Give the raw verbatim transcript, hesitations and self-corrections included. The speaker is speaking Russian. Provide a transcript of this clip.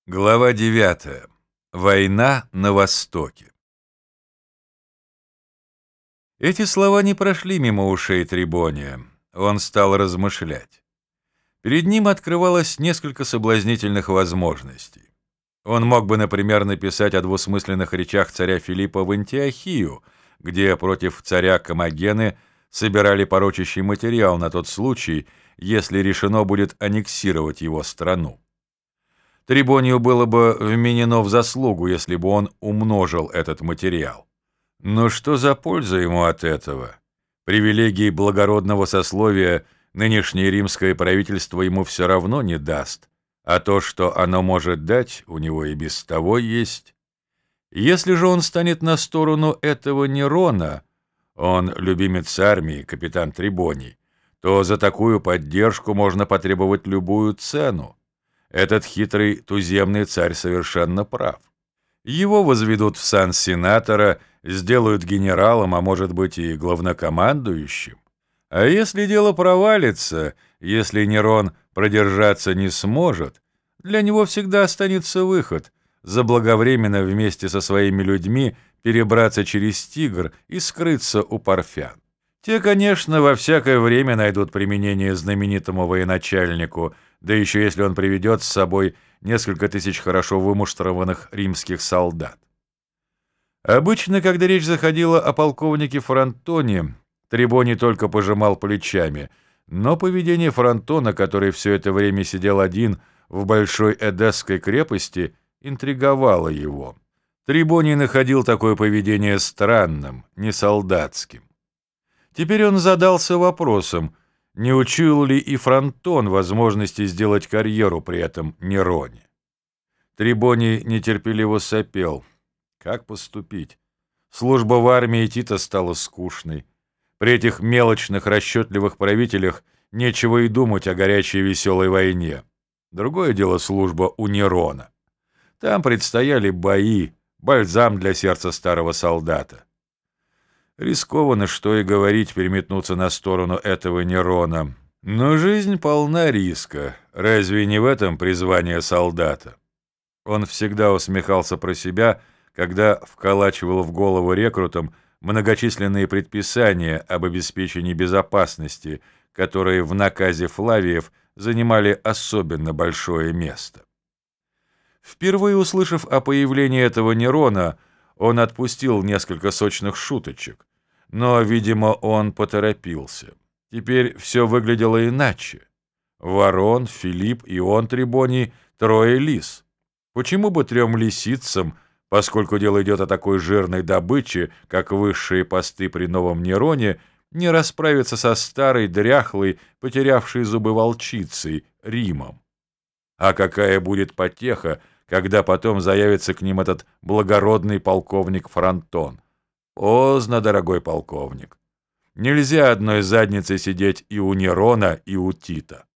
Глава девятая. Война на Востоке. Эти слова не прошли мимо ушей Трибония. Он стал размышлять. Перед ним открывалось несколько соблазнительных возможностей. Он мог бы, например, написать о двусмысленных речах царя Филиппа в Антиохию, где против царя Комагены собирали порочащий материал на тот случай, если решено будет аннексировать его страну. Трибонию было бы вменено в заслугу, если бы он умножил этот материал. Но что за польза ему от этого? Привилегии благородного сословия нынешнее римское правительство ему все равно не даст, а то, что оно может дать, у него и без того есть. Если же он станет на сторону этого Нерона, он любимец армии, капитан Трибоний, то за такую поддержку можно потребовать любую цену. Этот хитрый туземный царь совершенно прав. Его возведут в сан сенатора, сделают генералом, а может быть и главнокомандующим. А если дело провалится, если Нерон продержаться не сможет, для него всегда останется выход — заблаговременно вместе со своими людьми перебраться через Тигр и скрыться у парфян. Те, конечно, во всякое время найдут применение знаменитому военачальнику, да еще если он приведет с собой несколько тысяч хорошо вымуштрованных римских солдат. Обычно, когда речь заходила о полковнике Фронтоне, Трибоний только пожимал плечами, но поведение Фронтона, который все это время сидел один в большой Эдесской крепости, интриговало его. Трибоний находил такое поведение странным, не солдатским. Теперь он задался вопросом, не учуял ли и Фронтон возможности сделать карьеру при этом Нероне. Трибоний нетерпеливо сопел. Как поступить? Служба в армии Тита стала скучной. При этих мелочных, расчетливых правителях нечего и думать о горячей веселой войне. Другое дело служба у Нерона. Там предстояли бои, бальзам для сердца старого солдата. Рискованно, что и говорить, переметнуться на сторону этого Нерона. Но жизнь полна риска. Разве не в этом призвание солдата? Он всегда усмехался про себя, когда вколачивал в голову рекрутам многочисленные предписания об обеспечении безопасности, которые в наказе Флавиев занимали особенно большое место. Впервые услышав о появлении этого Нерона, он отпустил несколько сочных шуточек, но, видимо, он поторопился. Теперь все выглядело иначе. Ворон, Филипп и он, Трибоний, трое лис. Почему бы трем лисицам, поскольку дело идет о такой жирной добыче, как высшие посты при новом Нероне, не расправиться со старой, дряхлой, потерявшей зубы волчицей, Римом? А какая будет потеха, когда потом заявится к ним этот благородный полковник Фронтон? Поздно, дорогой полковник. Нельзя одной задницей сидеть и у Нерона, и у Тита.